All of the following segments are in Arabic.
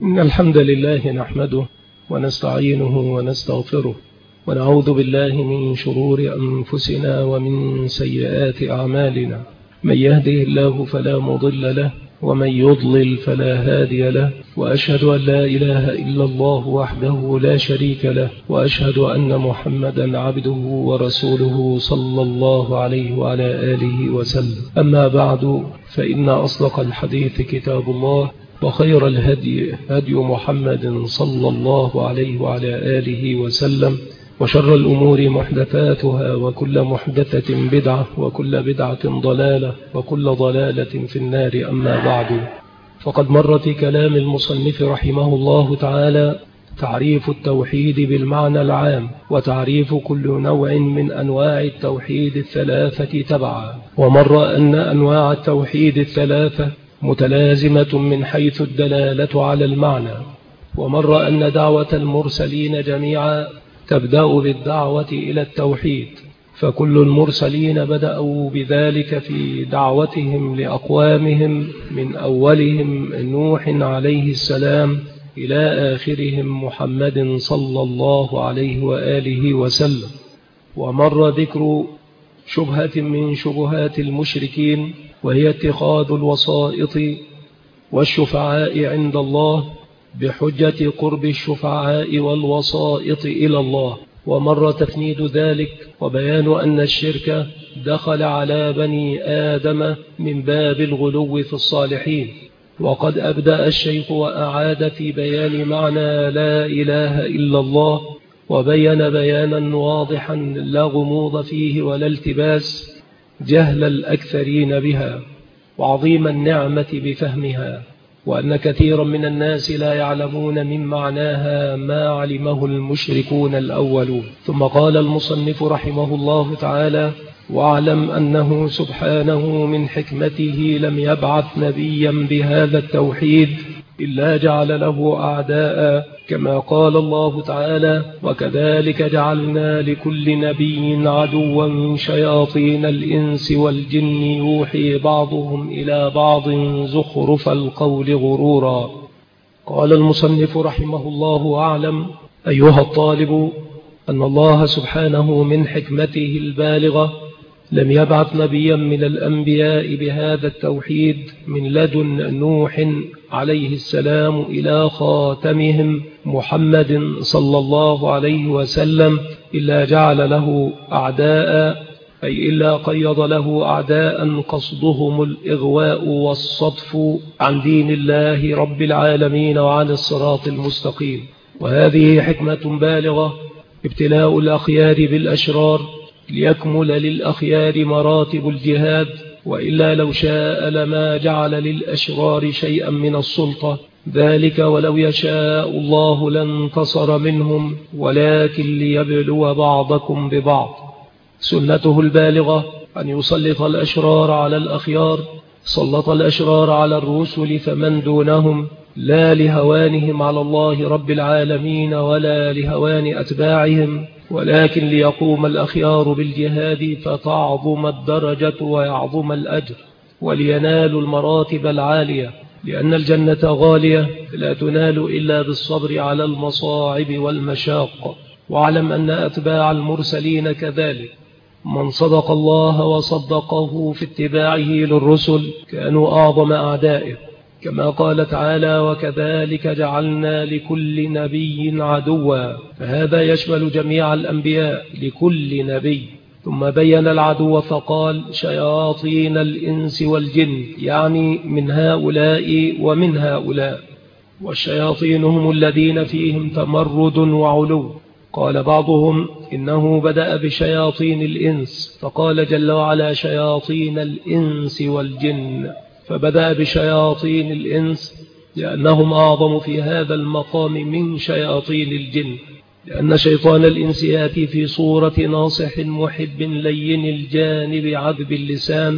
إن الحمد لله نحمده ونستعينه ونستغفره ونعوذ بالله من شرور أنفسنا ومن سيئات أعمالنا. من يهده الله فلا مضل له ومن يضلل فلا هادي له، وأشهد أن لا إله إلا الله وحده لا شريك له، وأشهد أن محمدا عبده ورسوله صلى الله عليه وعلى آله وسلم. أما بعد، فإن أصدق الحديث كتاب الله، وخير الهدي هدي محمد صلى الله عليه وعلى آله وسلم، وشر الأمور محدثاتها، وكل محدثة بدعة، وكل بدعة ضلالة، وكل ضلالة في النار. أما بعد، فقد مر في كلام المصنف رحمه الله تعالى تعريف التوحيد بالمعنى العام، وتعريف كل نوع من أنواع التوحيد الثلاثة تبعا. ومر أن أنواع التوحيد الثلاثة متلازمة من حيث الدلالة على المعنى. ومر أن دعوة المرسلين جميعا تبدأ بالدعوة إلى التوحيد، فكل المرسلين بدأوا بذلك في دعوتهم لأقوامهم، من أولهم نوح عليه السلام إلى آخرهم محمد صلى الله عليه وآله وسلم. ومر ذكر شبهة من شبهات المشركين، وهي اتخاذ الوسائط والشفعاء عند الله بحجة قرب الشفعاء والوسائط إلى الله. ومر تفنيد ذلك وبيان أن الشرك دخل على بني آدم من باب الغلو في الصالحين. وقد أبدأ الشيخ وأعاد في بيان معنى لا إله إلا الله، وبين بيانا واضحا لا غموض فيه ولا التباس، جهل الأكثرين بها وعظيم النعمة بفهمها، وأن كثيرا من الناس لا يعلمون من معناها ما علمه المشركون الأولون. ثم قال المصنف رحمه الله تعالى: واعلم أنه سبحانه من حكمته لم يبعث نبيا بهذا التوحيد إلا جعل له أعداء، كما قال الله تعالى: وكذلك جعلنا لكل نبي عدوا شياطين الإنس والجن يوحي بعضهم إلى بعض زخرف القول غرورا. قال المصنف رحمه الله: واعلم أيها الطالب أن الله سبحانه من حكمته البالغة لم يبعث نبيا من الأنبياء بهذا التوحيد من لدن نوح عليه السلام إلى خاتمهم محمد صلى الله عليه وسلم إلا جعل له أعداء، أي إلا قيض له أعداء قصدهم الإغواء والصدف عن دين الله رب العالمين وعن الصراط المستقيم. وهذه حكمة بالغة، ابتلاء الأخيار بالأشرار ليكمل للأخيار مراتب الجهاد، وإلا لو شاء لما جعل للأشرار شيئا من السلطة، ذلك ولو يشاء الله لانتصر منهم، ولكن ليبلو بعضكم ببعض. سنته البالغة أن يسلط الأشرار على الأخيار، سلط الأشرار على الرسل فمن دونهم، لا لهوانهم على الله رب العالمين ولا لهوان أتباعهم، ولكن ليقوم الأخيار بالجهاد فتعظم الدرجة ويعظم الأجر، ولينالوا المراتب العالية، لأن الجنة غالية لا تنال إلا بالصبر على المصاعب والمشاق. واعلم أن أتباع المرسلين كذلك، من صدق الله وصدقه في اتباعه للرسل كانوا أعظم أعدائه، كما قال تعالى: وكذلك جعلنا لكل نبي عدوا، فهذا يشمل جميع الأنبياء لكل نبي. ثم بين العدو فقال: شياطين الإنس والجن، يعني من هؤلاء ومن هؤلاء، والشياطين هم الذين فيهم تمرد وعلو. قال بعضهم إنه بدأ بشياطين الإنس، فقال جل وعلا: شياطين الإنس والجن، فبدأ بشياطين الإنس لأنهم أعظم في هذا المقام من شياطين الجن، لأن شيطان الإنس يأتي في صورة ناصح محب لين الجانب عذب اللسان،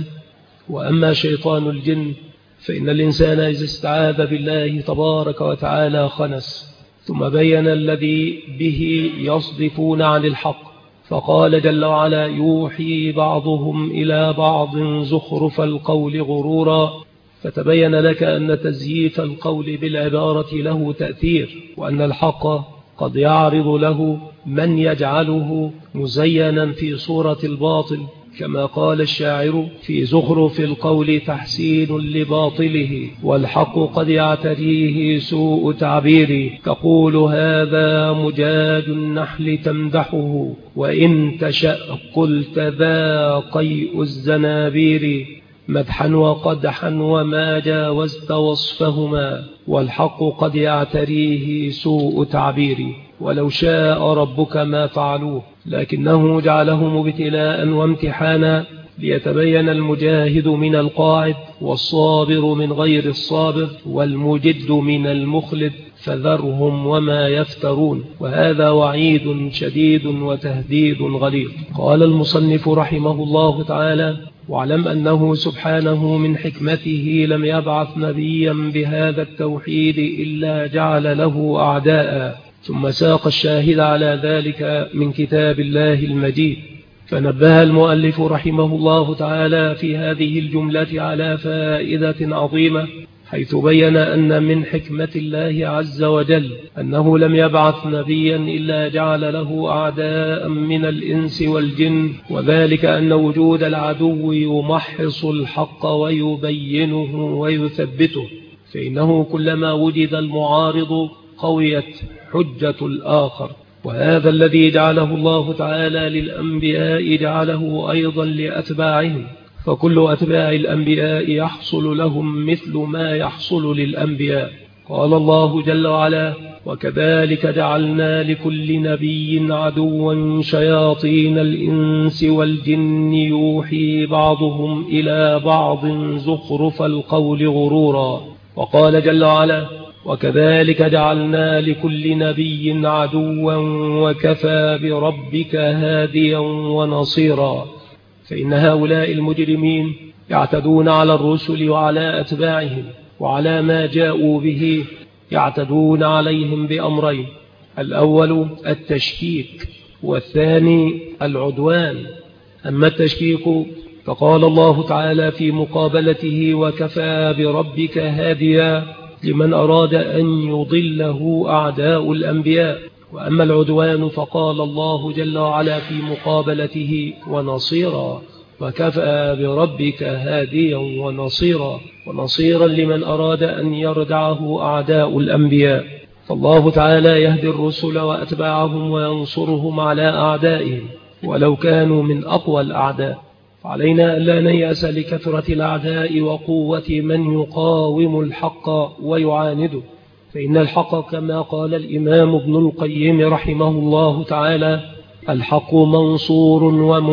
وأما شيطان الجن فإن الإنسان إذا استعاذ بالله تبارك وتعالى خنس. ثم بين الذي به يصدفون عن الحق، فقال جل وعلا: يوحي بعضهم إلى بعض زخرف القول غرورا، فتبين لك أن تزييف القول بالعبارة له تأثير، وأن الحق قد يعرض له من يجعله مزينا في صورة الباطل، كما قال الشاعر في زخرف القول تحسين لباطله، والحق قد يعتريه سوء تعبير، تقول هذا مجاد النحل تمدحه، وإن تشأ قلت ذا قيء الزنابير، مدحا وقدحا وما جاوزت وصفهما، والحق قد يعتريه سوء تعبير، ولو شاء ربك ما فعلوه لكنه جعلهم ابتلاء وامتحانا ليتبين المجاهد من القاعد، والصابر من غير الصابر، والمجد من المخلد، فذرهم وما يفترون. وهذا وعيد شديد وتهديد غليظ. قال المصنف رحمه الله تعالى: واعلم أنه سبحانه من حكمته لم يبعث نبيا بهذا التوحيد إلا جعل له أعداء. ثم ساق الشاهد على ذلك من كتاب الله المجيد، فنبه المؤلف رحمه الله تعالى في هذه الجملة على فائدة عظيمة، حيث بين أن من حكمة الله عز وجل أنه لم يبعث نبيا إلا جعل له أعداء من الإنس والجن، وذلك أن وجود العدو يمحص الحق ويبينه ويثبته، فإنه كلما وجد المعارض قويت حجة الآخر. وهذا الذي جعله الله تعالى للأنبياء جعله أيضا لأتباعهم، فكل أتباع الأنبياء يحصل لهم مثل ما يحصل للأنبياء. قال الله جل وعلا: وكذلك جعلنا لكل نبي عدوا شياطين الإنس والجن يوحي بعضهم إلى بعض زخرف القول غرورا. وقال جل وعلا: وكذلك جعلنا لكل نبي عدوا وكفى بربك هاديا ونصيرا. فإن هؤلاء المجرمين يعتدون على الرسل وعلى أتباعهم، وعلى ما جاءوا به يعتدون عليهم بأمرين: الأول التشكيك، والثاني العدوان. أما التشكيك فقال الله تعالى في مقابلته: وكفى بربك هاديا، لمن أراد أن يضله أعداء الأنبياء. وأما العدوان فقال الله جل وعلا في مقابلته: ونصيرا، وكفى بربك هاديا ونصيرا، ونصيرا لمن أراد أن يردعه أعداء الأنبياء. فالله تعالى يهدي الرسل وأتباعهم وينصرهم على أعدائهم ولو كانوا من أقوى الأعداء. فعلينا ألا نيأس لكثرة الأعداء وقوة من يقاوم الحق ويعانده، فإن الحق كما قال الإمام ابن القيم رحمه الله تعالى: الحق منصور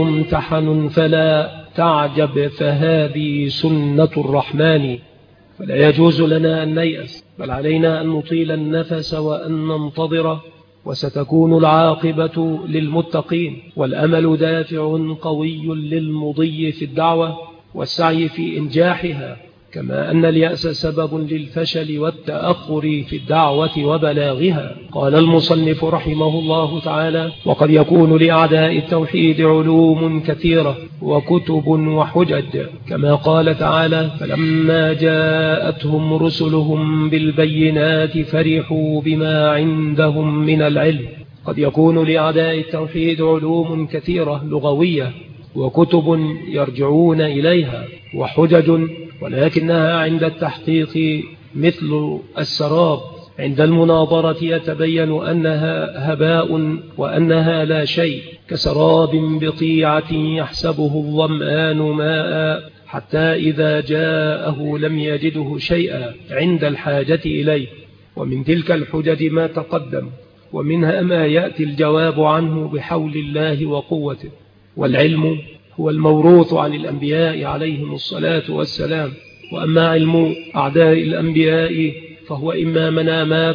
وممتحن فلا تعجب، فهذه سنة الرحمن. فلا يجوز لنا أن نيأس، بل علينا أن نطيل النفس وأن ننتظر، وستكون العاقبة للمتقين، والأمل دافع قوي للمضي في الدعوة والسعي في إنجاحها، كما أن اليأس سبب للفشل والتأخر في الدعوة وبلاغها. قال المصنف رحمه الله تعالى: وقد يكون لأعداء التوحيد علوم كثيرة وكتب وحجج، كما قال تعالى: فلما جاءتهم رسلهم بالبينات فرحوا بما عندهم من العلم. قد يكون لأعداء التوحيد علوم كثيرة لغوية وكتب يرجعون إليها وحجج، ولكنها عند التحقيق مثل السراب، عند المناظرة يتبين أنها هباء وأنها لا شيء، كسراب بقيعة يحسبه الظمآن ماء حتى إذا جاءه لم يجده شيئا عند الحاجة إليه. ومن تلك الحجج ما تقدم، ومنها ما يأتي الجواب عنه بحول الله وقوته. والعلم هو الموروث عن الأنبياء عليهم الصلاة والسلام. وأما علم أعداء الأنبياء فهو إما منامات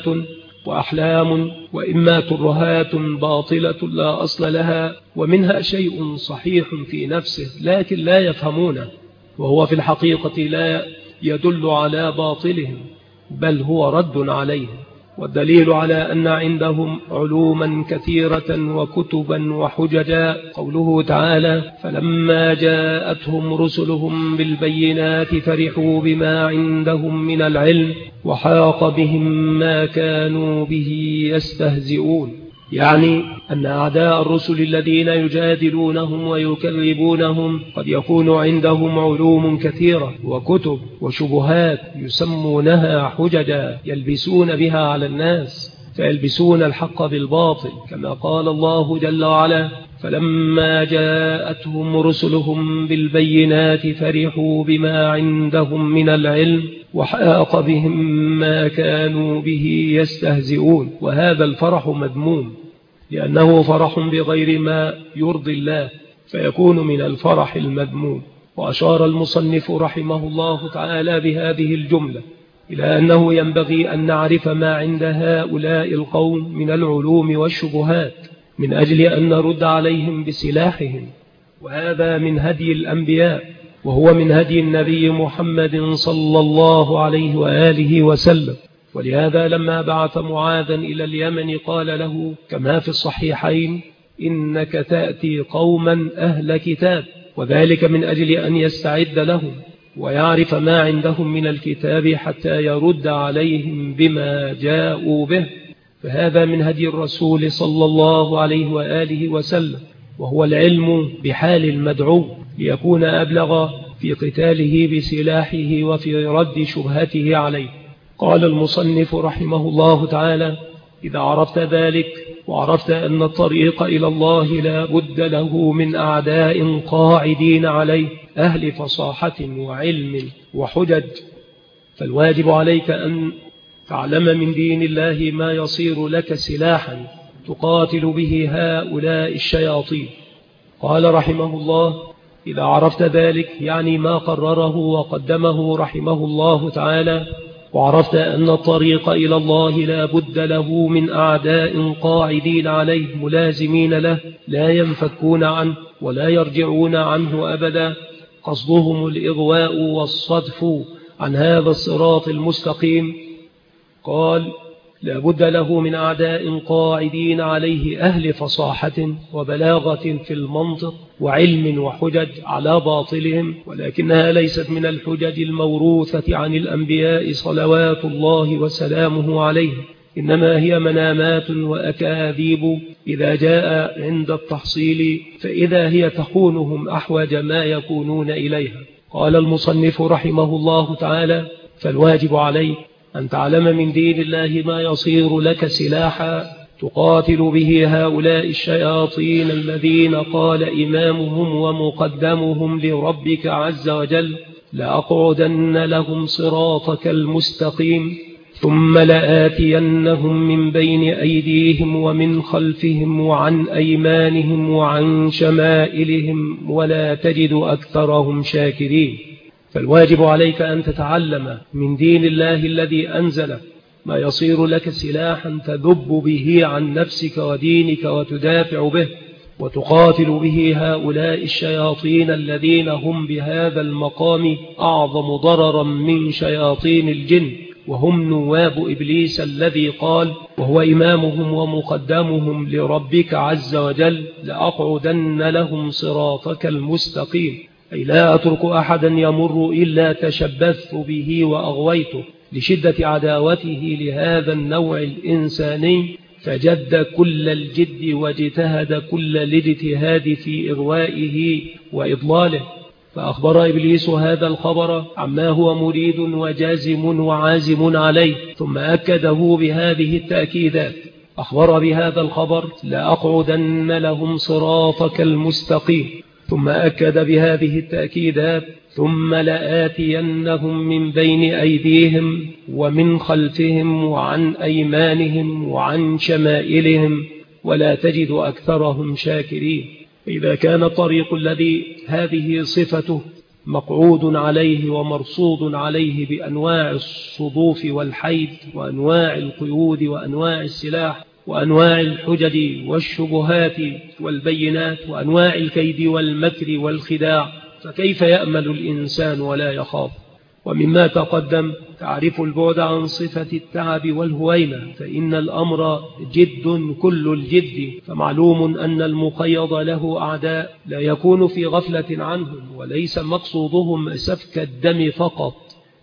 وأحلام، وإما ترهات باطلة لا أصل لها، ومنها شيء صحيح في نفسه لكن لا يفهمونه، وهو في الحقيقة لا يدل على باطلهم بل هو رد عليهم. والدليل على أن عندهم علوما كثيرة وكتبا وحججا قوله تعالى: فلما جاءتهم رسلهم بالبينات فرحوا بما عندهم من العلم وحاق بهم ما كانوا به يستهزئون. يعني أن أعداء الرسل الذين يجادلونهم ويكذبونهم قد يكون عندهم علوم كثيرة وكتب وشبهات يسمونها حججا يلبسون بها على الناس، فيلبسون الحق بالباطل، كما قال الله جل وعلا: فلما جاءتهم رسلهم بالبينات فرحوا بما عندهم من العلم وحاق بهم ما كانوا به يستهزئون. وهذا الفرح مذموم، لأنه فرح بغير ما يرضي الله، فيكون من الفرح المذموم. وأشار المصنف رحمه الله تعالى بهذه الجملة إلى أنه ينبغي أن نعرف ما عند هؤلاء القوم من العلوم والشبهات من أجل أن نرد عليهم بسلاحهم، وهذا من هدي الأنبياء، وهو من هدي النبي محمد صلى الله عليه وآله وسلم. ولهذا لما بعث معاذا إلى اليمن قال له كما في الصحيحين: إنك تأتي قوما أهل كتاب، وذلك من أجل أن يستعد لهم ويعرف ما عندهم من الكتاب حتى يرد عليهم بما جاءوا به. فهذا من هدي الرسول صلى الله عليه وآله وسلم، وهو العلم بحال المدعو ليكون أبلغ في قتاله بسلاحه وفي رد شبهته عليه. قال المصنف رحمه الله تعالى: إذا عرفت ذلك وعرفت أن الطريق إلى الله لا بد له من أعداء قاعدين عليه أهل فصاحة وعلم وحجج، فالواجب عليك أن تعلم من دين الله ما يصير لك سلاحا تقاتل به هؤلاء الشياطين. قال رحمه الله: إذا عرفت ذلك، يعني ما قرره وقدمه رحمه الله تعالى، وعرفت أن الطريق إلى الله لا بد له من أعداء قاعدين عليه ملازمين له لا ينفكون عنه ولا يرجعون عنه أبدا، قصدهم الإغواء والصدف عن هذا الصراط المستقيم. قال: لا بد له من أعداء قاعدين عليه أهل فصاحة وبلاغة في المنطق وعلم وحجج على باطلهم، ولكنها ليست من الحجج الموروثة عن الأنبياء صلوات الله وسلامه عليهم، إنما هي منامات وأكاذيب إذا جاء عند التحصيل، فإذا هي تخونهم أحوج ما يكونون إليها. قال المصنف رحمه الله تعالى: فالواجب عليك أن تعلم من دين الله ما يصير لك سلاحا تقاتل به هؤلاء الشياطين الذين قال إمامهم ومقدمهم لربك عز وجل: لأقعدن لهم صراطك المستقيم ثم لآتينهم من بين أيديهم ومن خلفهم وعن أيمانهم وعن شمائلهم ولا تجد أكثرهم شاكرين. فالواجب عليك أن تتعلم من دين الله الذي أنزل ما يصير لك سلاحا تذب به عن نفسك ودينك وتدافع به وتقاتل به هؤلاء الشياطين الذين هم بهذا المقام أعظم ضررا من شياطين الجن، وهم نواب إبليس الذي قال وهو إمامهم ومقدمهم لربك عز وجل: لأقعدن لهم صراطك المستقيم، أي لا أترك أحدا يمر إلا تشبثت به وأغويته، لشدة عداوته لهذا النوع الإنساني، فجد كل الجد واجتهد كل الاجتهاد في إغوائه وإضلاله. فأخبر إبليس هذا الخبر عما هو مريد وجازم وعازم عليه، ثم أكده بهذه التأكيدات. أخبر بهذا الخبر: لأقعدن لهم صراطك المستقيم، ثم أكد بهذه التأكيدات: ثم لآتينهم من بين أيديهم ومن خلفهم وعن أيمانهم وعن شمائلهم ولا تجد أكثرهم شاكرين. إذا كان الطريق الذي هذه صفته مقعود عليه ومرصود عليه بأنواع الصدوف والحيد وأنواع القيود وأنواع السلاح وأنواع الحجج والشبهات والبينات وأنواع الكيد والمكر والخداع، فكيف يأمل الإنسان ولا يخاف؟ ومما تقدم تعرف البعد عن صفة التعب والهوينة، فإن الأمر جد كل الجد، فمعلوم أن المقيض له أعداء لا يكون في غفلة عنهم، وليس مقصودهم سفك الدم فقط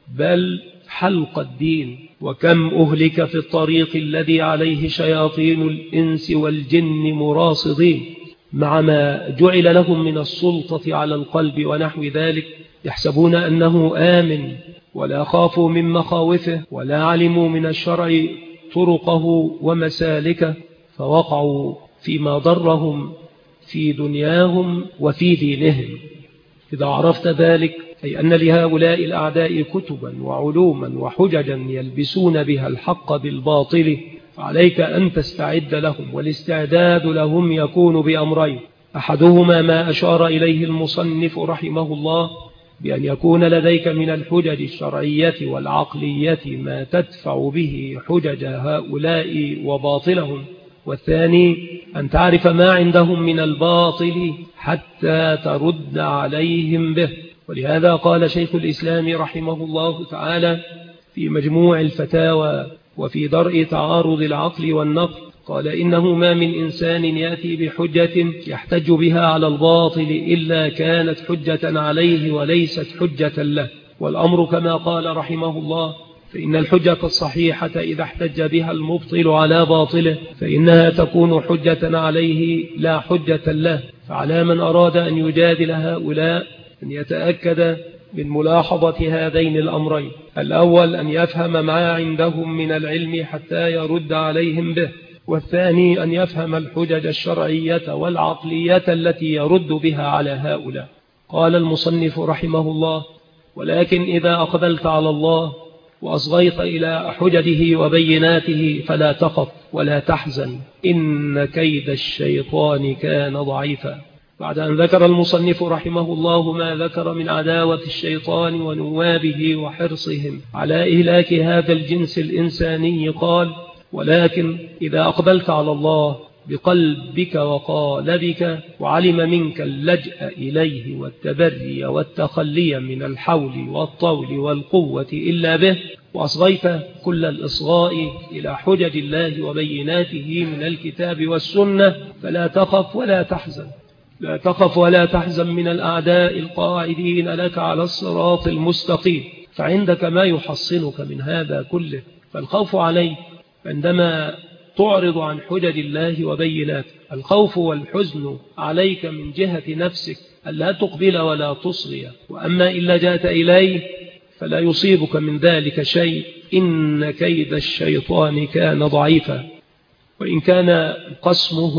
بل حلق الدين. وكم أهلك في الطريق الذي عليه شياطين الإنس والجن مراصدين، مع ما جعل لهم من السلطة على القلب ونحو ذلك، يحسبون أنه آمن ولا خافوا من مخاوفه ولا علموا من الشرع طرقه ومسالكه، فوقعوا فيما ضرهم في دنياهم وفي دينهم. إذا عرفت ذلك، أي أن لهؤلاء الأعداء كتبا وعلوما وحججا يلبسون بها الحق بالباطل، فعليك أن تستعد لهم، والاستعداد لهم يكون بأمرين: أحدهما ما أشار إليه المصنف رحمه الله، بأن يكون لديك من الحجج الشرعية والعقلية ما تدفع به حجج هؤلاء وباطلهم، والثاني أن تعرف ما عندهم من الباطل حتى ترد عليهم به. ولهذا قال شيخ الإسلام رحمه الله تعالى في مجموع الفتاوى وفي درء تعارض العقل والنقل، قال: إنه ما من إنسان يأتي بحجة يحتج بها على الباطل إلا كانت حجة عليه وليست حجة له. والأمر كما قال رحمه الله: فإن الحجة الصحيحة إذا احتج بها المبطل على باطله فإنها تكون حجة عليه لا حجة له. فعلى من أراد أن يجادل هؤلاء أن يتأكد من ملاحظة هذين الأمرين: الأول أن يفهم ما عندهم من العلم حتى يرد عليهم به، والثاني أن يفهم الحجج الشرعية والعقلية التي يرد بها على هؤلاء. قال المصنف رحمه الله: ولكن إذا أقبلت على الله وأصغيت إلى حججه وبيناته فلا تخف ولا تحزن، إن كيد الشيطان كان ضعيفا. بعد أن ذكر المصنف رحمه الله ما ذكر من عداوة الشيطان ونوابه وحرصهم على إهلاك هذا الجنس الإنساني، قال: ولكن إذا أقبلت على الله بقلبك وقالبك وعلم منك اللجأ إليه والتبري والتخلي من الحول والطول والقوة إلا به، وأصغيت كل الإصغاء إلى حجج الله وبيناته من الكتاب والسنة، فلا تخف ولا تحزن. لا تخف ولا تحزن من الأعداء القاعدين لك على الصراط المستقيم، فعندك ما يحصنك من هذا كله. فالخوف عليك عندما تعرض عن حجج الله وبيناته، الخوف والحزن عليك من جهة نفسك ألا تقبل ولا تصغي، وأما إن لجأت إليه فلا يصيبك من ذلك شيء، إن كيد الشيطان كان ضعيفا. وإن كان قسمه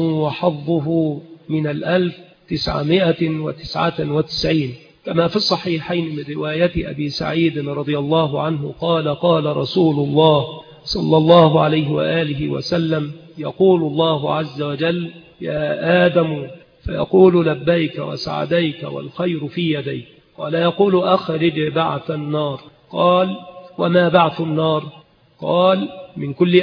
وحظه من 1999 كما في الصحيحين من رواية أبي سعيد رضي الله عنه قال: قال رسول الله صلى الله عليه وآله وسلم: يقول الله عز وجل: يا آدم، فيقول: لبيك وسعديك والخير في يديك. قال: يقول: أخرج بعث النار. قال: وما بعث النار؟ قال: من كل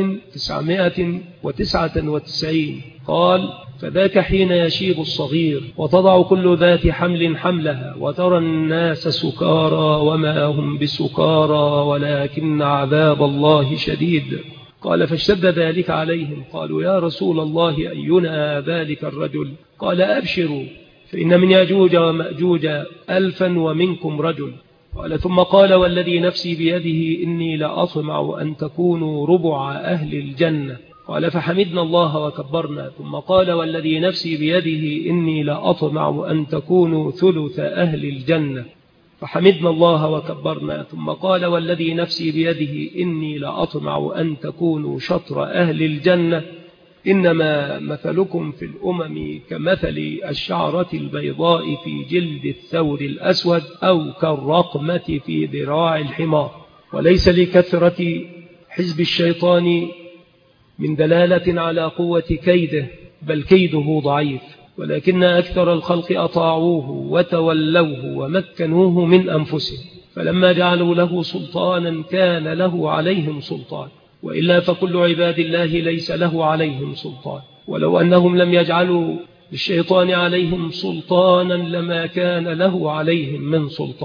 1999. قال: فذاك حين يشيب الصغير وتضع كل ذات حمل حملها وترى الناس سكارى وما هم بسكارى ولكن عذاب الله شديد. قال: فاشتد ذلك عليهم، قالوا: يا رسول الله، أينا ذلك الرجل؟ قال: أبشروا، فإن من يأجوج ومأجوج 1000 ومنكم رجل. قال: ثم قال: والذي نفسي بيده إني لأطمع أن تكونوا ربع أهل الجنة. قال: فحمدنا الله وكبرنا. ثم قال: والذي نفسي بيده إني لأطمع أن تكونوا ثلث أهل الجنة. فحمدنا الله وكبرنا. ثم قال: والذي نفسي بيده إني لأطمع أن تكونوا شطر أهل الجنة. إنما مثلكم في الأمم كمثل الشعرة البيضاء في جلد الثور الأسود أو كالرقمة في ذراع الحمار. وليس لكثرة حزب الشيطان من دلالة على قوة كيده، بل كيده ضعيف، ولكن أكثر الخلق أطاعوه وتولوه ومكنوه من أنفسهم، فلما جعلوا له سلطانا كان له عليهم سلطان، وإلا فكل عباد الله ليس له عليهم سلطان. ولو أنهم لم يجعلوا للشيطان عليهم سلطانا لما كان له عليهم من سلطان.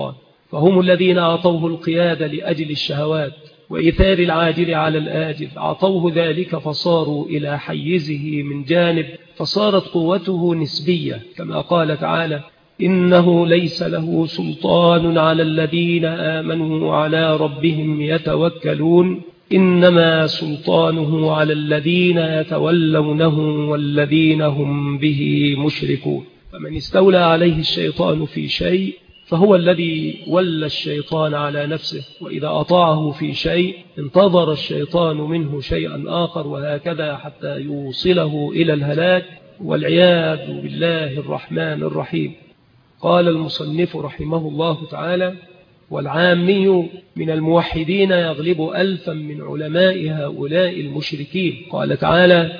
فهم الذين أعطوه القيادة لأجل الشهوات وإيثار العاجل على الآجل، أعطوه ذلك فصاروا إلى حيزه من جانب، فصارت قوته نسبية كما قال تعالى: إنه ليس له سلطان على الذين آمنوا وعلى ربهم يتوكلون، إنما سلطانه على الذين يتولونه والذين هم به مشركون. فمن استولى عليه الشيطان في شيء فهو الذي ولى الشيطان على نفسه، وإذا أطاعه في شيء انتظر الشيطان منه شيئا آخر، وهكذا حتى يوصله إلى الهلاك والعياذ بالله الرحمن الرحيم. قال المصنف رحمه الله تعالى: والعامي من الموحدين يغلب ألفا من علماء هؤلاء المشركين. قال تعالى: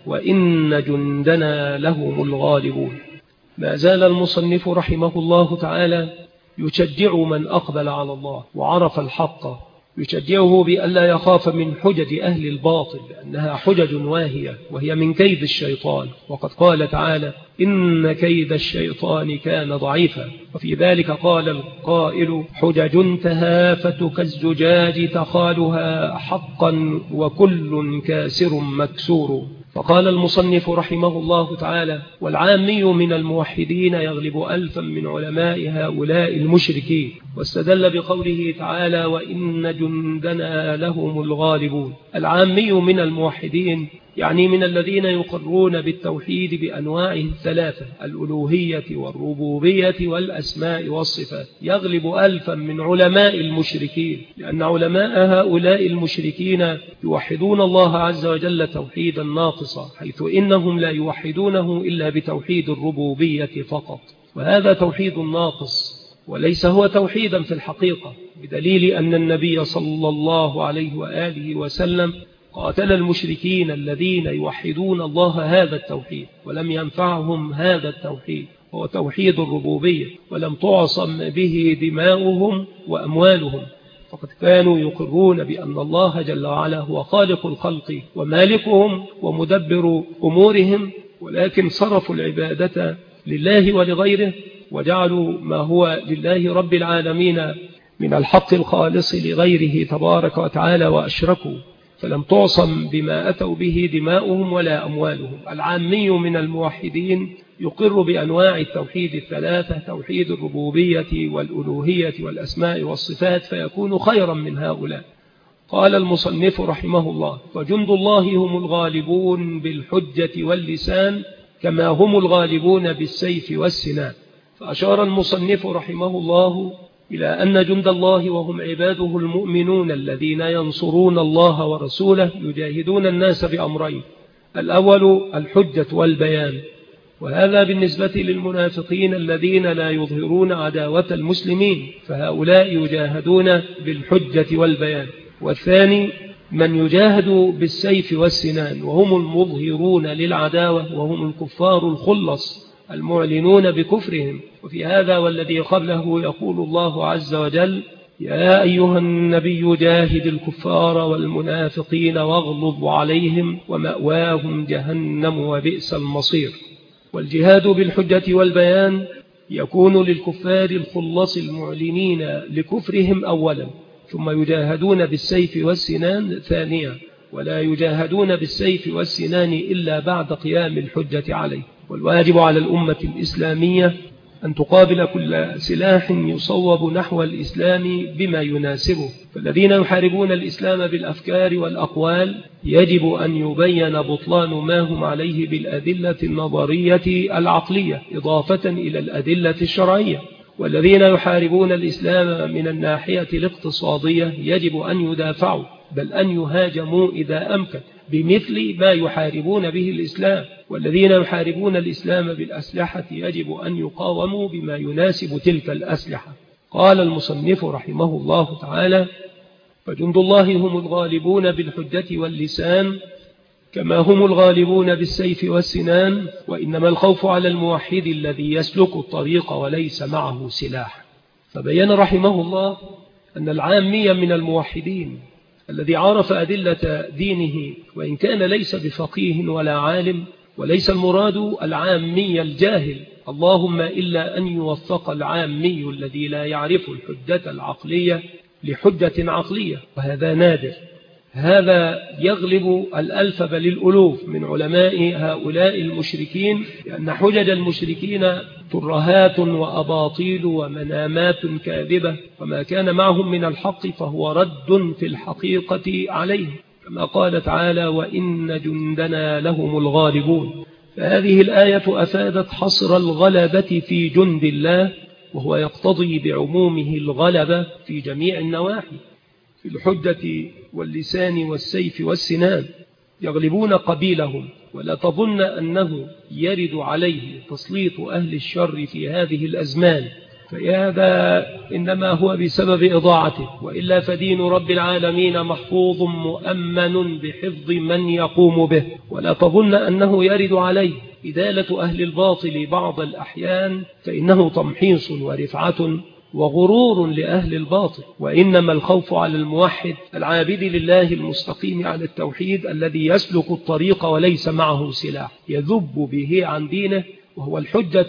وإن جندنا لهم الغالبون. ما زال المصنف رحمه الله تعالى يشجع من أقبل على الله وعرف الحق، يشجعه بألا يخاف من حجج أهل الباطل، لأنها حجج واهية وهي من كيد الشيطان. وقد قال تعالى: إن كيد الشيطان كان ضعيفا. وفي ذلك قال القائل: حجج تهافت كالزجاج تخالها حقا وكل كاسر مكسور. فقال المصنف رحمه الله تعالى: والعامي من الموحدين يغلب ألفا من علماء هؤلاء المشركين، واستدل بقوله تعالى: وإن جندنا لهم الغالبون. العامي من الموحدين يعني من الذين يقرون بالتوحيد بأنواعه الثلاثة: الألوهية والربوبية والأسماء والصفات، يغلب ألفا من علماء المشركين، لأن علماء هؤلاء المشركين يوحدون الله عز وجل توحيدا ناقصا، حيث إنهم لا يوحدونه إلا بتوحيد الربوبية فقط، وهذا توحيد ناقص وليس هو توحيدا في الحقيقة، بدليل أن النبي صلى الله عليه وآله وسلم قاتل المشركين الذين يوحدون الله هذا التوحيد ولم ينفعهم هذا التوحيد، هو توحيد الربوبية، ولم تعصم به دماؤهم وأموالهم، فقد كانوا يقرون بأن الله جل وعلا هو خالق الخلق ومالكهم ومدبر أمورهم، ولكن صرفوا العبادة لله ولغيره، وجعلوا ما هو لله رب العالمين من الحق الخالص لغيره تبارك وتعالى وأشركوا، فلم تعصم بما أتوا به دماؤهم ولا أموالهم. العامي من الموحدين يقر بأنواع التوحيد الثلاثة: توحيد الربوبية والألوهية والأسماء والصفات، فيكون خيرا من هؤلاء. قال المصنف رحمه الله: فجند الله هم الغالبون بالحجة واللسان كما هم الغالبون بالسيف والسنان. فأشار المصنف رحمه الله إلى أن جند الله وهم عباده المؤمنون الذين ينصرون الله ورسوله يجاهدون الناس بأمرين: الأول الحجة والبيان، وهذا بالنسبة للمنافقين الذين لا يظهرون عداوة المسلمين، فهؤلاء يجاهدون بالحجة والبيان. والثاني من يجاهد بالسيف والسنان، وهم المظهرون للعداوة، وهم الكفار الخلص المعلنون بكفرهم. وفي هذا والذي قبله يقول الله عز وجل: يا أيها النبي جاهد الكفار والمنافقين واغلظ عليهم ومأواهم جهنم وبئس المصير. والجهاد بالحجة والبيان يكون للكفار الخلص المعلنين لكفرهم أولا، ثم يجاهدون بالسيف والسنان ثانيا، ولا يجاهدون بالسيف والسنان إلا بعد قيام الحجة عليه. والواجب على الأمة الإسلامية أن تقابل كل سلاح يصوب نحو الإسلام بما يناسبه، فالذين يحاربون الإسلام بالأفكار والأقوال يجب أن يبين بطلان ما هم عليه بالأدلة النظرية العقلية إضافة إلى الأدلة الشرعية، والذين يحاربون الإسلام من الناحية الاقتصادية يجب أن يدافعوا، بل أن يهاجموا إذا أمكن بمثل ما يحاربون به الإسلام، والذين يحاربون الإسلام بالأسلحة يجب أن يقاوموا بما يناسب تلك الأسلحة. قال المصنف رحمه الله تعالى: فجند الله هم الغالبون بالحجة واللسان كما هم الغالبون بالسيف والسنان، وإنما الخوف على الموحد الذي يسلك الطريق وليس معه سلاح. فبين رحمه الله أن العامي من الموحدين الذي عرف أدلة دينه وإن كان ليس بفقيه ولا عالم، وليس المراد العامي الجاهل اللهم إلا أن يوفق العامي الذي لا يعرف الحجة العقلية لحجة عقلية، وهذا نادر. هذا يغلب الألف بل الألوف من علماء هؤلاء المشركين، لأن حجج المشركين ترهات وأباطيل ومنامات كاذبة، وما كان معهم من الحق فهو رد في الحقيقة عليه، كما قال تعالى: وإن جندنا لهم الغالبون. فهذه الآية أفادت حصر الغلبة في جند الله، وهو يقتضي بعمومه الغلبة في جميع النواحي، في الحجة واللسان والسيف والسنان، يغلبون قبيلهم. ولا تظن أنه يرد عليه تسليط أهل الشر في هذه الأزمان، فهذا إنما هو بسبب إضاعته، وإلا فدين رب العالمين محفوظ مؤمن بحفظ من يقوم به. ولا تظن أنه يرد عليه إدالة أهل الباطل بعض الأحيان، فإنه تمحيص ورفعة وغرور لأهل الباطل، وإنما الخوف على الموحد العابد لله المستقيم على التوحيد، الذي يسلك الطريق وليس معه سلاح يذب به عن دينه، وهو الحجة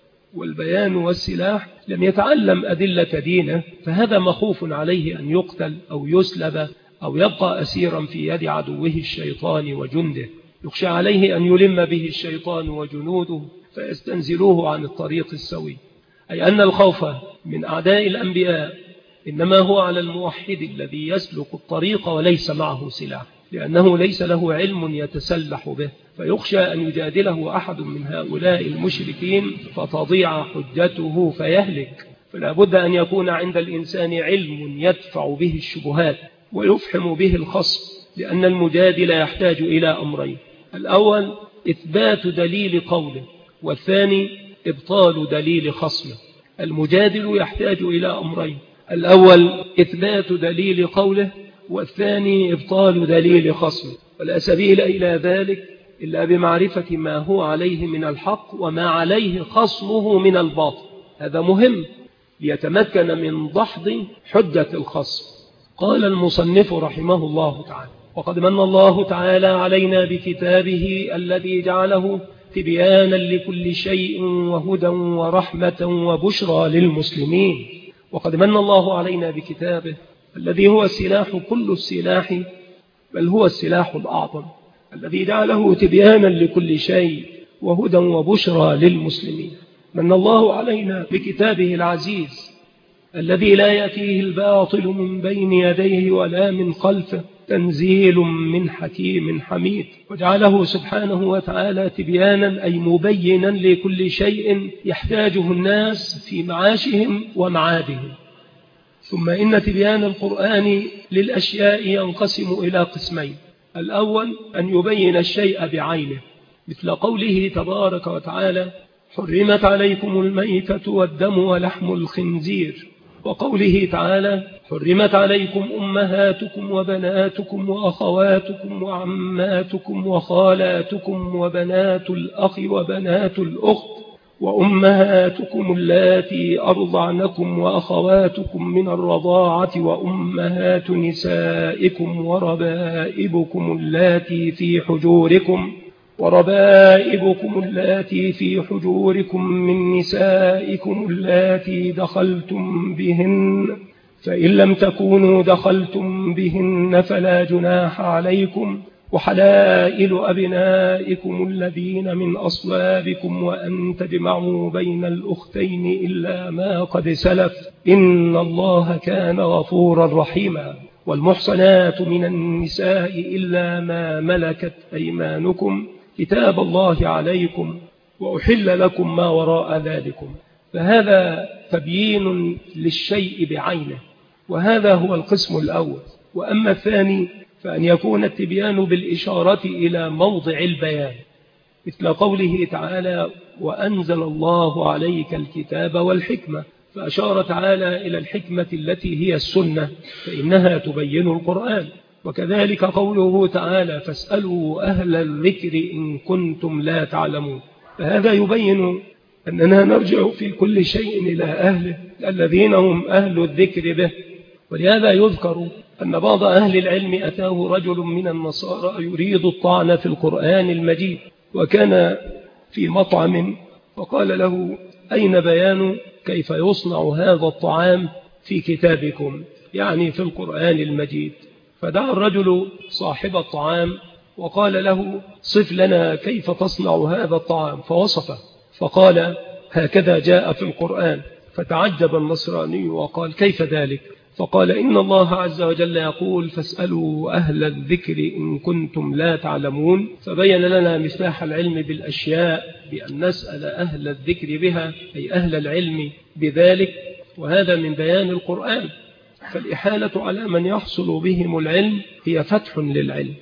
والبيان والسلاح. لم يتعلم أدلة دينه، فهذا مخوف عليه أن يقتل أو يسلب أو يبقى أسيرا في يد عدوه الشيطان وجنده، يخشى عليه أن يلم به الشيطان وجنوده فيستنزلوه عن الطريق السوي. أي أن الخوف من أعداء الأنبياء إنما هو على الموحد الذي يسلك الطريق وليس معه سلاح، لأنه ليس له علم يتسلح به، فيخشى أن يجادله أحد من هؤلاء المشركين فتضيع حجته فيهلك. فلا بد أن يكون عند الإنسان علم يدفع به الشبهات ويفحم به الخصم، لأن المجادل يحتاج إلى أمرين: الأول إثبات دليل قوله، والثاني إبطال دليل خصمه. المجادل يحتاج إلى أمرين: الأول إثبات دليل قوله، والثاني إبطال دليل خصمه. ولا سبيل إلى ذلك إلا بمعرفة ما هو عليه من الحق وما عليه خصمه من الباطل. هذا مهم ليتمكن من دحض حجة الخصم. قال المصنف رحمه الله تعالى: وقد من الله تعالى علينا بكتابه الذي جعله تبيانا لكل شيء وهدى ورحمة وبشرى للمسلمين. وقد من الله علينا بكتابه الذي هو السلاح كل السلاح، بل هو السلاح الأعظم، الذي جعله تبيانا لكل شيء وهدى وبشرى للمسلمين. من الله علينا بكتابه العزيز الذي لا يأتيه الباطل من بين يديه ولا من خلفه، تنزيل من حكيم حميد. وجعله سبحانه وتعالى تبيانا أي مبينا لكل شيء يحتاجه الناس في معاشهم ومعادهم. ثم إن تبيان القرآن للأشياء ينقسم إلى قسمين: الأول أن يبين الشيء بعينه، مثل قوله تبارك وتعالى: حرمت عليكم الميتة والدم ولحم الخنزير، وقوله تعالى: حرمت عليكم أمهاتكم وبناتكم وأخواتكم وعماتكم وخالاتكم وبنات الأخ وبنات الأخت وأمهاتكم اللاتي أرضعنكم وأخواتكم من الرضاعة وأمهات نسائكم وربائبكم اللاتي في حجوركم من نسائكم اللاتي دخلتم بهن، فإن لم تكونوا دخلتم بهن فلا جناح عليكم، وحلائل أبنائكم الذين من أصلابكم وأن تجمعوا بين الأختين إلا ما قد سلف، إن الله كان غفورا رحيما. والمحصنات من النساء إلا ما ملكت أيمانكم كتاب الله عليكم، وأحل لكم ما وراء ذلكم. فهذا تبيين للشيء بعينه، وهذا هو القسم الأول. وأما الثاني فأن يكون التبيان بالإشارة إلى موضع البيان، مثل قوله تعالى: وأنزل الله عليك الكتاب والحكمة، فأشار تعالى إلى الحكمة التي هي السنة، فإنها تبين القرآن. وكذلك قوله تعالى: فاسألوا أهل الذكر إن كنتم لا تعلمون. فهذا يبين أننا نرجع في كل شيء إلى أهله الذين هم أهل الذكر به. ولهذا يذكر أن بعض أهل العلم أتاه رجل من النصارى يريد الطعن في القرآن المجيد، وكان في مطعم فقال له: أين بيان كيف يصنع هذا الطعام في كتابكم، يعني في القرآن المجيد؟ فدعا الرجل صاحب الطعام وقال له: صف لنا كيف تصنع هذا الطعام. فوصفه فقال: هكذا جاء في القرآن. فتعجب النصراني وقال: كيف ذلك؟ فقال: إن الله عز وجل يقول: فاسألوا أهل الذكر إن كنتم لا تعلمون. فبين لنا مفتاح العلم بالأشياء بأن نسأل أهل الذكر بها، أي أهل العلم بذلك، وهذا من بيان القرآن. فالإحالة على من يحصل بهم العلم هي فتح للعلم.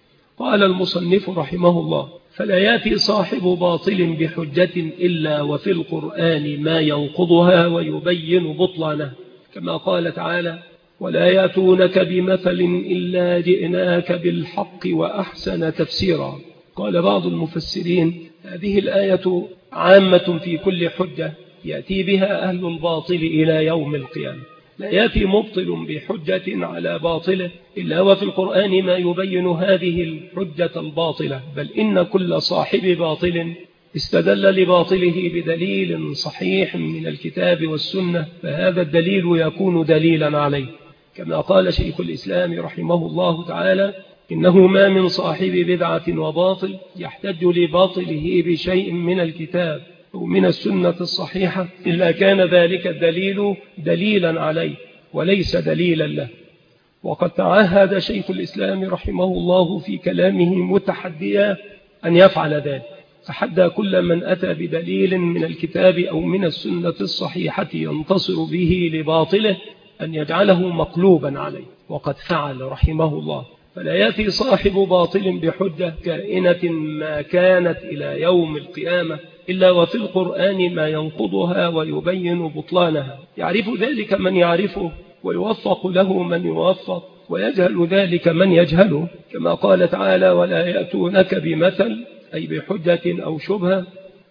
قال المصنف رحمه الله: فلا يأتي صاحب باطل بحجة إلا وفي القرآن ما ينقضها ويبين بطلانها، كما قال تعالى: ولا يأتونك بمثل إلا جئناك بالحق وأحسن تفسيرا. قال بعض المفسرين: هذه الآية عامة في كل حجة يأتي بها أهل الباطل إلى يوم القيامة. لا يأتي مبطل بحجة على باطله إلا وفي القرآن ما يبين هذه الحجة الباطلة، بل إن كل صاحب باطل استدل لباطله بدليل صحيح من الكتاب والسنة، فهذا الدليل يكون دليلا عليه، كما قال شيخ الإسلام رحمه الله تعالى: إنه ما من صاحب بدعة وباطل يحتج لباطله بشيء من الكتاب أو من السنة الصحيحة إلا كان ذلك الدليل دليلا عليه وليس دليلا له. وقد تعهد شيخ الإسلام رحمه الله في كلامه متحديا أن يفعل ذلك، تحدى كل من أتى بدليل من الكتاب أو من السنة الصحيحة ينتصر به لباطله أن يجعله مقلوبا عليه، وقد فعل رحمه الله. فلا يأتي صاحب باطل بحجة كائنة ما كانت إلى يوم القيامة إلا وفي القرآن ما ينقضها ويبين بطلانها، يعرف ذلك من يعرفه ويوفق له من يوفق، ويجهل ذلك من يجهله، كما قال تعالى: ولا يأتونك بمثل، أي بحجة أو شبهة.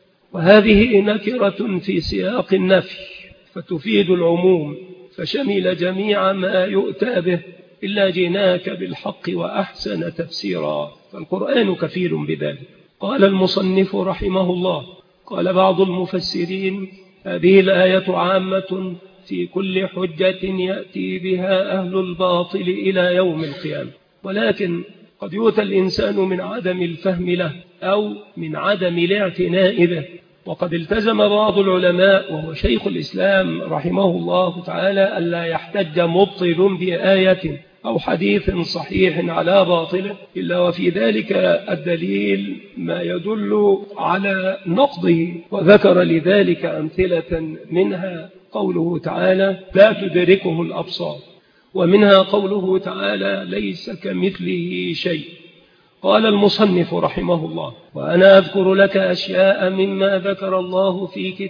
وهذه نكرة في سياق النفي فتفيد العموم، فشمل جميع ما يؤتى به إلا جئناك بالحق وأحسن تفسيرا، فالقرآن كفيل بذلك. قال المصنف رحمه الله: قال بعض المفسرين: هذه الآية عامة في كل حجة يأتي بها أهل الباطل إلى يوم القيامة، ولكن قد يؤتى الإنسان من عدم الفهم له أو من عدم الاعتناء به. وقد التزم بعض العلماء وهو شيخ الإسلام رحمه الله تعالى ألا يحتج مبطل بآية أو حديث صحيح على باطله إلا وفي ذلك الدليل ما يدل على نقضه، وذكر لذلك أمثلة، منها قوله تعالى: لا تدركه الأبصار، ومنها قوله تعالى: ليس كمثله شيء. قال المصنف رحمه الله: وأنا أذكر لك أشياء مما ذكر الله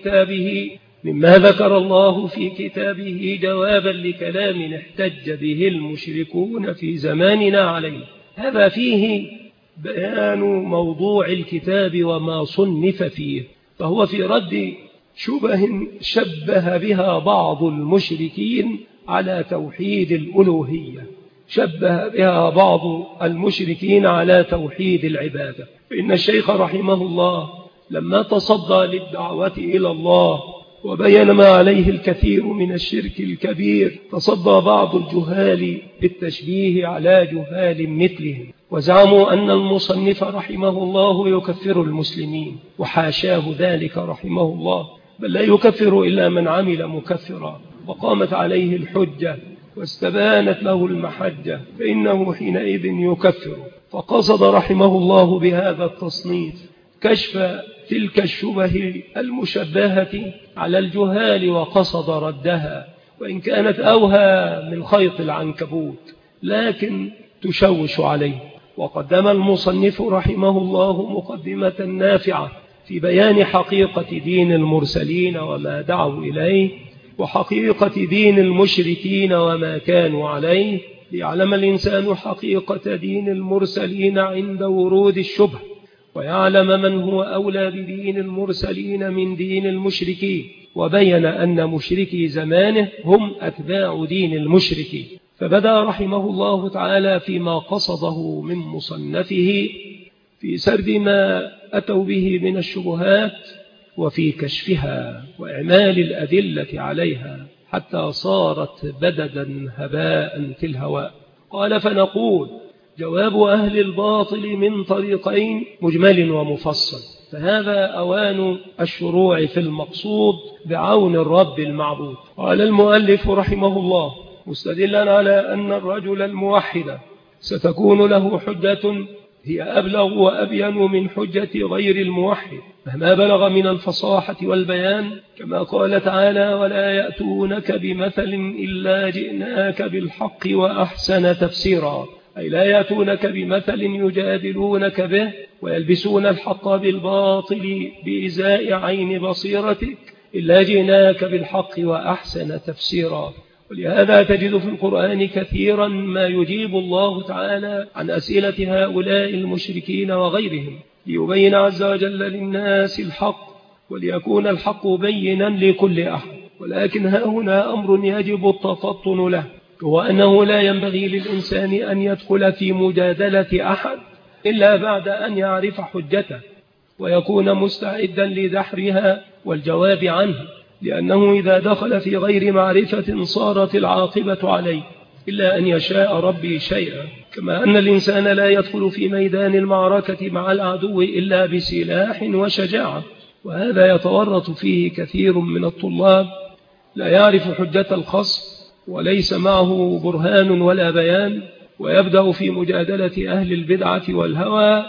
في كتابه جوابا لكلام احتج به المشركون في زماننا عليه. هذا فيه بيان موضوع الكتاب وما صنف فيه، فهو في رد شبه شبه بها بعض المشركين على توحيد الألوهية، شبه بها بعض المشركين على توحيد العبادة. فإن الشيخ رحمه الله لما تصدى للدعوة إلى الله وبين ما عليه الكثير من الشرك الكبير، تصدى بعض الجهال بالتشبيه على جهال مثلهم، وزعموا أن المصنف رحمه الله يكفر المسلمين، وحاشاه ذلك رحمه الله، بل لا يكفر إلا من عمل مكفرا وقامت عليه الحجة واستبانت له المحجة، فإنه حينئذ يكفر. فقصد رحمه الله بهذا التصنيف كشف تلك الشبه المشبهة على الجهال، وقصد ردها، وإن كانت أوهى من خيط العنكبوت لكن تشوش عليه. وقدم المصنف رحمه الله مقدمة نافعة في بيان حقيقة دين المرسلين وما دعوا إليه، وحقيقة دين المشركين وما كانوا عليه، ليعلم الإنسان حقيقة دين المرسلين عند ورود الشبه، ويعلم من هو أولى بدين المرسلين من دين المشركين. وبين أن مشركي زمانه هم أتباع دين المشركين. فبدأ رحمه الله تعالى فيما قصده من مصنفه في سرد ما أتوا به من الشبهات وفي كشفها وإعمال الأدلة عليها حتى صارت بددا هباء في الهواء. قال فنقول جواب أهل الباطل من طريقين مجمل ومفصل، فهذا أوان الشروع في المقصود بعون الرب المعبود. قال المؤلف رحمه الله مستدلا على أن الرجل الموحد ستكون له حجة هي أبلغ وأبين من حجة غير الموحد مهما بلغ من الفصاحة والبيان، كما قال تعالى ولا يأتونك بمثل إلا جئناك بالحق وأحسن تفسيرا، أي لا يأتونك بمثل يجادلونك به ويلبسون الحق بالباطل بإزاء عين بصيرتك إلا جئناك بالحق وأحسن تفسيرا. ولهذا تجد في القرآن كثيرا ما يجيب الله تعالى عن أسئلة هؤلاء المشركين وغيرهم ليبين عز وجل للناس الحق وليكون الحق بينا لكل أحد. ولكن ها هنا أمر يجب التفطن له، هو أنه لا ينبغي للإنسان أن يدخل في مجادلة أحد إلا بعد أن يعرف حجته ويكون مستعدا لدحرها والجواب عنها، لأنه إذا دخل في غير معرفة صارت العاقبة عليه إلا أن يشاء ربي شيئا. كما أن الإنسان لا يدخل في ميدان المعركة مع العدو إلا بسلاح وشجاعة، وهذا يتورط فيه كثير من الطلاب لا يعرف حجة الخصم وليس معه برهان ولا بيان، ويبدأ في مجادلة أهل البدعة والهوى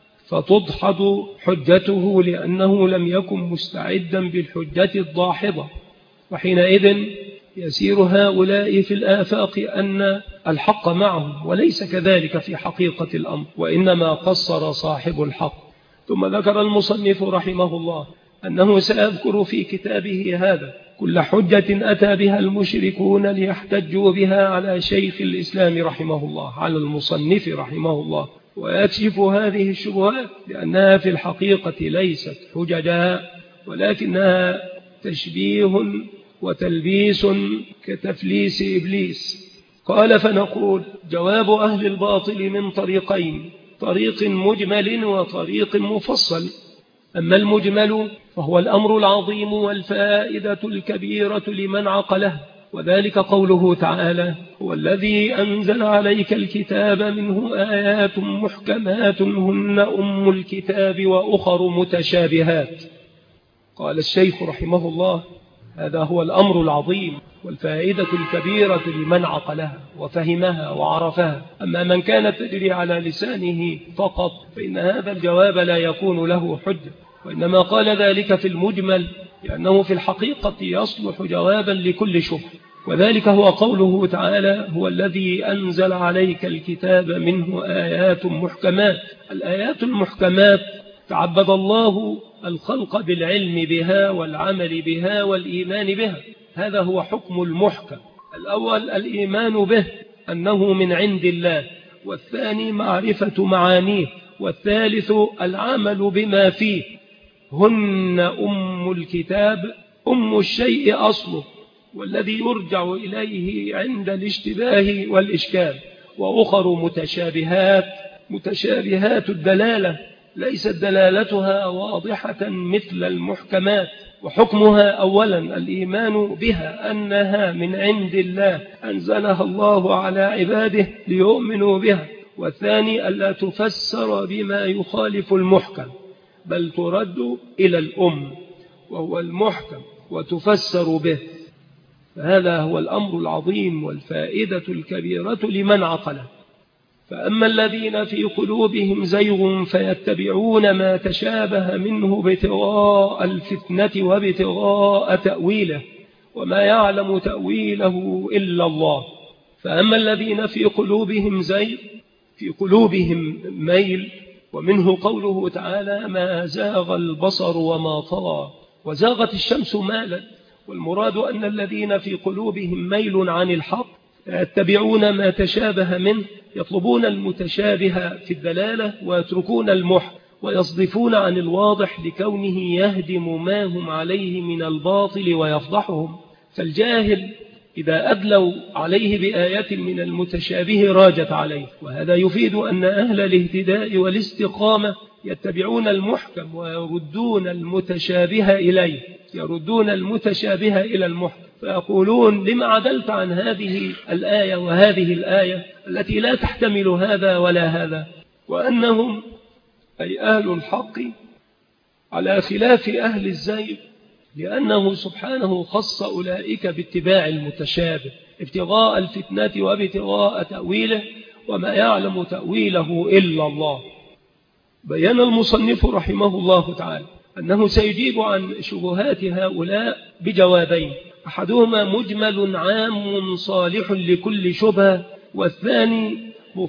فتدحض حجته لأنه لم يكن مستعدا بالحجة الداحضة، وحينئذ يسير هؤلاء في الآفاق أن الحق معهم، وليس كذلك في حقيقة الأمر، وإنما قصر صاحب الحق. ثم ذكر المصنف رحمه الله أنه سيذكر في كتابه هذا كل حجة أتى بها المشركون ليحتجوا بها على شيخ الإسلام رحمه الله، على المصنف رحمه الله، ويكشف هذه الشبهات لأنها في الحقيقة ليست حججا ولكنها تشبيه وتلبيس كتفليس إبليس. قال فنقول جواب أهل الباطل من طريقين، طريق مجمل وطريق مفصل. أما المجمل فهو الأمر العظيم والفائدة الكبيرة لمن عقله، وذلك قوله تعالى هو الذي أنزل عليك الكتاب منه آيات محكمات هن أم الكتاب وأخر متشابهات. قال الشيخ رحمه الله هذا هو الأمر العظيم والفائدة الكبيرة لمن عقلها وفهمها وعرفها. أما من كانت تجري على لسانه فقط فإن هذا الجواب لا يكون له حجة، وإنما قال ذلك في المجمل لأنه في الحقيقة يصلح جوابا لكل شبهة، وذلك هو قوله تعالى هو الذي أنزل عليك الكتاب منه آيات محكمات. الآيات المحكمات تعبد الله الخلق بالعلم بها والعمل بها والإيمان بها، هذا هو حكم المحكم. الأول الإيمان به أنه من عند الله، والثاني معرفة معانيه، والثالث العمل بما فيه. هن أم الكتاب، أم الشيء أصله والذي يرجع إليه عند الاشتباه والإشكال، وأخر متشابهات، متشابهات الدلالة ليست دلالتها واضحة مثل المحكمات. وحكمها أولا الإيمان بها أنها من عند الله أنزلها الله على عباده ليؤمنوا بها، والثاني ألا تفسر بما يخالف المحكم بل ترد إلى الأم وهو المحكم وتفسر به. فهذا هو الأمر العظيم والفائدة الكبيرة لمن عقله. فأما الذين في قلوبهم زيغ فيتبعون ما تشابه منه ابتغاء الفتنة وابتغاء تأويله وما يعلم تأويله إلا الله. فأما الذين في قلوبهم زيغ، في قلوبهم ميل، ومنه قوله تعالى ما زاغ البصر وما طغى، وزاغت الشمس مالا، والمراد أن الذين في قلوبهم ميل عن الحق يتبعون ما تشابه منه، يطلبون المتشابه في الدلالة ويتركون المحكم، ويصدفون عن الواضح لكونه يهدم ما هم عليه من الباطل ويفضحهم. فالجاهل إذا أدلوا عليه بآية من المتشابه راجت عليه. وهذا يفيد أن أهل الاهتداء والاستقامة يتبعون المحكم ويردون المتشابه إليه، يردون المتشابه إلى المحكم، فيقولون لما عدلت عن هذه الآية وهذه الآية التي لا تحتمل هذا ولا هذا. وأنهم أي أهل الحق على خلاف أهل الزيغ، لأنه سبحانه خص أولئك باتباع المتشابه ابتغاء الفتنة وابتغاء تأويله، وما يعلم تأويله إلا الله. بيّن المصنف رحمه الله تعالى أنه سيجيب عن شبهات هؤلاء بجوابين، أحدهما مجمل عام صالح لكل شبهة، والثاني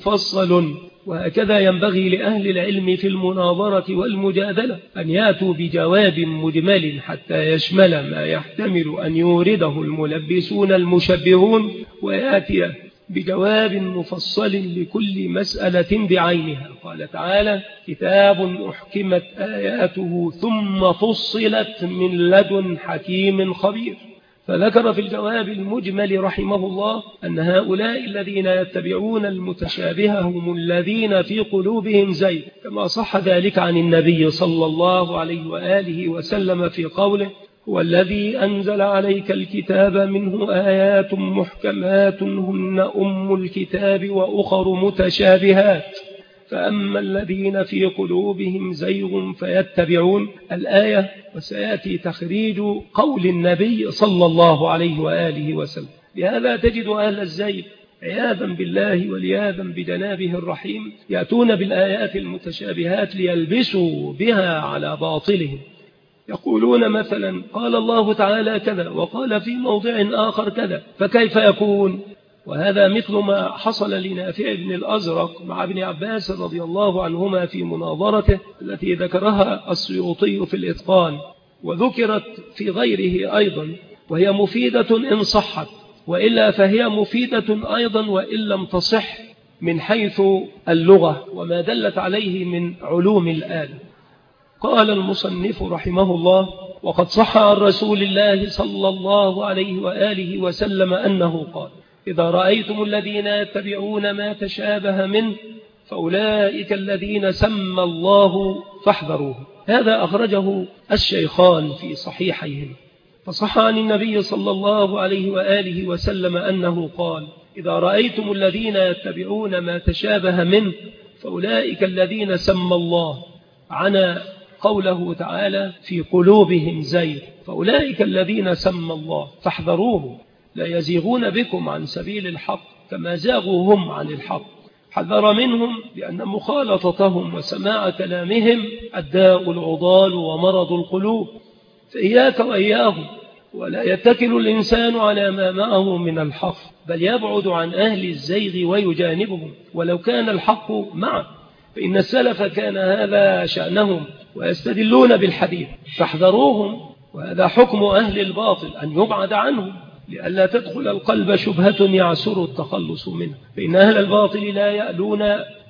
مفصل. وهكذا ينبغي لأهل العلم في المناظرة والمجادلة أن يأتوا بجواب مجمل حتى يشمل ما يحتمل أن يورده الملبسون المشبهون، ويأتي بجواب مفصل لكل مسألة بعينها. قال تعالى: كتاب أحكمت آياته ثم فصلت من لدن حكيم خبير. فذكر في الجواب المجمل رحمه الله أن هؤلاء الذين يتبعون المتشابه هم الذين في قلوبهم زيغ، كما صح ذلك عن النبي صلى الله عليه وآله وسلم في قوله: هو الذي أنزل عليك الكتاب منه آيات محكمات هن أم الكتاب وأخر متشابهات فأما الذين في قلوبهم زيغ فيتبعون الآية. وسيأتي تخريج قول النبي صلى الله عليه وآله وسلم. لهذا تجد أهل الزيغ عياذا بالله والعياذا بجنابه الرحيم يأتون بالآيات المتشابهات ليلبسوا بها على باطلهم. يقولون مثلا: قال الله تعالى كذا وقال في موضع آخر كذا، فكيف يكون؟ وهذا مثل ما حصل لنافع بن الأزرق مع ابن عباس رضي الله عنهما في مناظرته التي ذكرها السيوطي في الإتقان، وذكرت في غيره أيضا، وهي مفيدة إن صحت، وإلا فهي مفيدة أيضا وإن لم تصح من حيث اللغة وما دلت عليه من علوم الآلة. قال المصنف رحمه الله: وقد صح عن رسول الله صلى الله عليه وآله وسلم أنه قال: إذا رأيتم الذين يتبعون ما تشابه منه فأولئك الذين سمى الله فاحذروه. هذا أخرجه الشيخان في صحيحيهم. فصح عن النبي صلى الله عليه وآله وسلم أنه قال: إذا رأيتم الذين يتبعون ما تشابه منه فأولئك الذين سمى الله، عنا قوله تعالى: في قلوبهم زيغ، فأولئك الذين سمى الله فاحذروه، لا يزيغون بكم عن سبيل الحق كما زاغوا هم عن الحق. حذر منهم لأن مخالطتهم وسماع كلامهم الداء العضال ومرض القلوب، فإياك وإياهم. ولا يتكل الإنسان على ما معه من الحق، بل يبعد عن أهل الزيغ ويجانبهم ولو كان الحق معه، فإن السلف كان هذا شأنهم ويستدلون بالحديث: فاحذروهم. وهذا حكم أهل الباطل أن يبعد عنهم لئلا تدخل القلب شبهة يعسر التخلص منه، فإن أهل الباطل لا يألون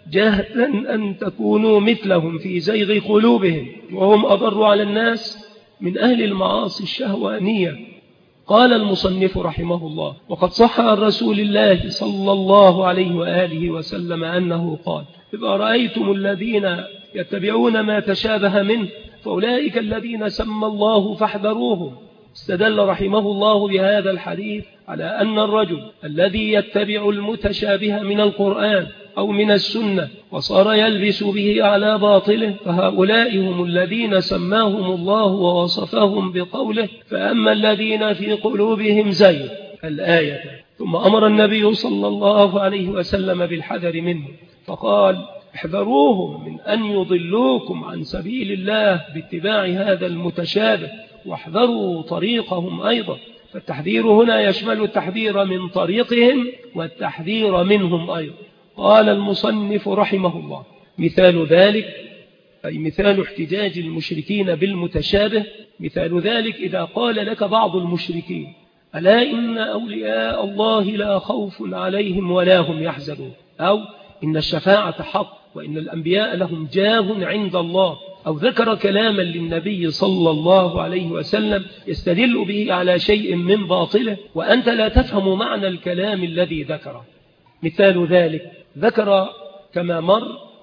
جهلا أن تكونوا مثلهم في زيغ قلوبهم، وهم أضر على الناس من أهل المعاصي الشهوانية. قال المصنف رحمه الله: وقد صح عن رسول الله صلى الله عليه وآله وسلم أنه قال: إذا رأيتم الذين يتبعون ما تشابه منه فأولئك الذين سمى الله فاحذروهم. استدل رحمه الله بهذا الحديث على أن الرجل الذي يتبع المتشابه من القرآن أو من السنة وصار يلبس به على باطله، فهؤلاء هم الذين سماهم الله ووصفهم بقوله: فأما الذين في قلوبهم زيغ، الآية. ثم أمر النبي صلى الله عليه وسلم بالحذر منه، فقال: احذروهم من أن يضلوكم عن سبيل الله باتباع هذا المتشابه، واحذروا طريقهم أيضا. فالتحذير هنا يشمل التحذير من طريقهم والتحذير منهم أيضا. قال المصنف رحمه الله: مثال ذلك، أي مثال احتجاج المشركين بالمتشابه، مثال ذلك إذا قال لك بعض المشركين: ألا إن أولياء الله لا خوف عليهم ولا هم يحزنون، أو إن الشفاعة حق وإن الأنبياء لهم جاه عند الله، أو ذكر كلاما للنبي صلى الله عليه وسلم يستدل به على شيء من باطله وأنت لا تفهم معنى الكلام الذي ذكره. مثال ذلك ذكر كما مر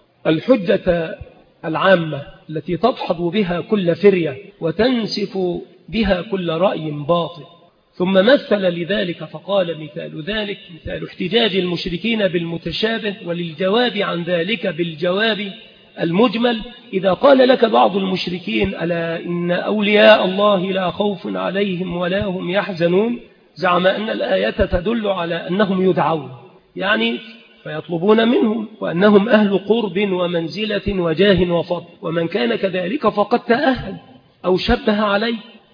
الحجة العامة التي تدحض بها كل فرية وتنسف بها كل رأي باطل، ثم مثل لذلك فقال مثال ذلك مثال احتجاج المشركين بالمتشابه، وللجواب عن ذلك بالجواب المجمل. إذا قال لك بعض المشركين ألا إن أولياء الله لا خوف عليهم ولا هم يحزنون، زعم أن الآية تدل على أنهم يدعون، يعني فيطلبون منهم، وأنهم أهل قرب ومنزلة وجاه وفضل، ومن كان كذلك فقد تأهل أو شبه عليه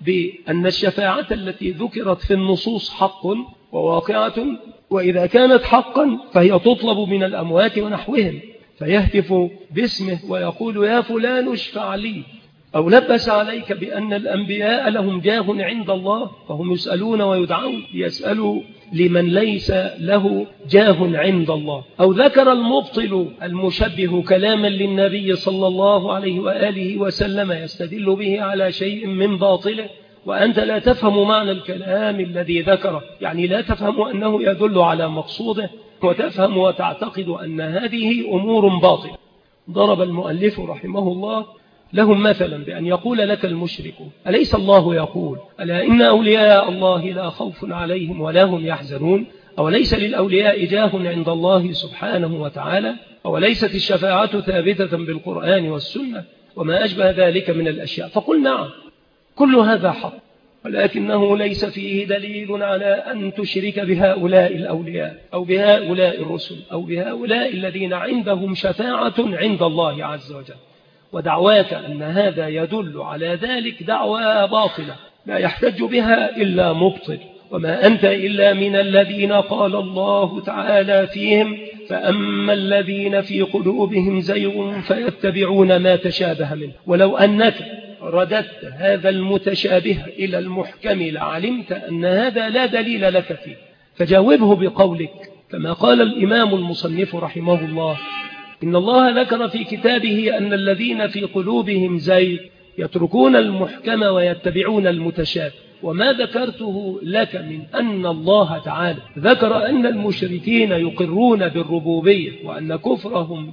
بأن الشفاعة التي ذكرت في النصوص حق وواقعة، وإذا كانت حقا فهي تطلب من الأموات ونحوهم، فيهتف باسمه ويقول يا فلان اشفع لي، أو لبس عليك بأن الأنبياء لهم جاه عند الله فهم يسألون ويدعون، يسألوا لمن ليس له جاه عند الله. أو ذكر المبطل المشبه كلاما للنبي صلى الله عليه وآله وسلم يستدل به على شيء من باطله وأنت لا تفهم معنى الكلام الذي ذكره، يعني لا تفهم أنه يدل على مقصوده، وتفهم وتعتقد أن هذه أمور باطلة. ضرب المؤلف رحمه الله لهم مثلا بأن يقول لك المشرك أليس الله يقول ألا إن أولياء الله لا خوف عليهم ولا هم يحزنون، أو ليس للأولياء جاه عند الله سبحانه وتعالى، أو ليست الشفاعة ثابتة بالقرآن والسنة وما أشبه ذلك من الأشياء. فقل نعم كل هذا حق، ولكنه ليس فيه دليل على أن تشرك بهؤلاء الأولياء أو بهؤلاء الرسل أو بهؤلاء الذين عندهم شفاعة عند الله عز وجل. ودعواك أن هذا يدل على ذلك دعوى باطلة لا يحتج بها إلا مبطل، وما أنت إلا من الذين قال الله تعالى فيهم فأما الذين في قلوبهم زيغ فيتبعون ما تشابه منه. ولو أنك رددت هذا المتشابه إلى المحكم لعلمت أن هذا لا دليل لك فيه، فجاوبه بقولك كما قال الإمام المصنف رحمه الله إن الله ذكر في كتابه أن الذين في قلوبهم زيغ يتركون المحكم ويتبعون المتشابه. وما ذكرته لك من أن الله تعالى ذكر أن المشركين يقرون بالربوبية، وأن كفرهم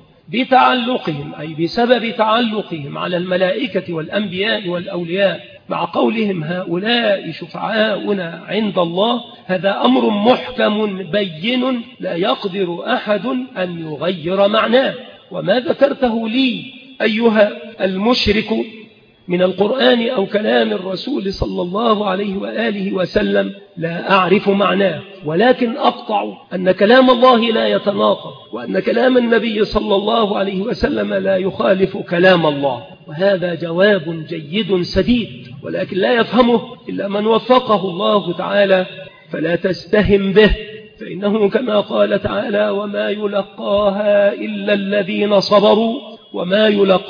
بتعلقهم أي بسبب تعلقهم على الملائكة والأنبياء والأولياء مع قولهم هؤلاء شفعاؤنا عند الله، هذا أمر محكم بين لا يقدر أحد أن يغير معناه. وما ذكرته لي أيها المشرك من القرآن أو كلام الرسول صلى الله عليه وآله وسلم لا أعرف معناه، ولكن أقطع أن كلام الله لا يتناقض، وأن كلام النبي صلى الله عليه وسلم لا يخالف كلام الله. وهذا جواب جيد سديد، ولكن لا يفهمه إلا من وفقه الله تعالى، فلا تستهم به، فإنه كما قال تعالى وما يلقاها إلا الذين صبروا وما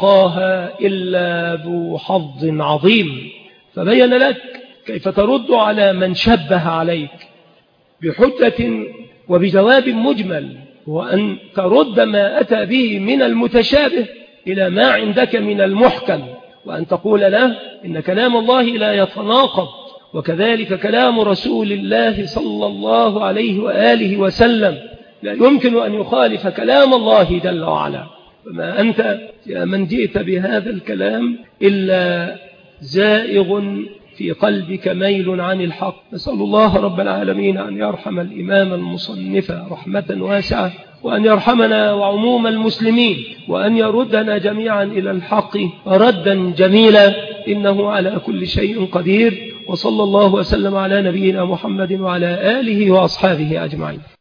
يلقاها إلا ذو حظ عظيم. فبين لك كيف ترد على من شبه عليك بحجة وبجواب مجمل، وأن ترد ما أتى به من المتشابه إلى ما عندك من المحكم، وأن تقول له إن كلام الله لا يتناقض، وكذلك كلام رسول الله صلى الله عليه وآله وسلم لا يمكن أن يخالف كلام الله جل وعلا. فما أنت يا من جئت بهذا الكلام إلا زائغ في قلبك ميل عن الحق. نسأل الله رب العالمين أن يرحم الإمام المصنف رحمة واسعة، وأن يرحمنا وعموم المسلمين، وأن يردنا جميعا إلى الحق ردا جميلا، إنه على كل شيء قدير. وصلى الله وسلم على نبينا محمد وعلى آله وأصحابه أجمعين.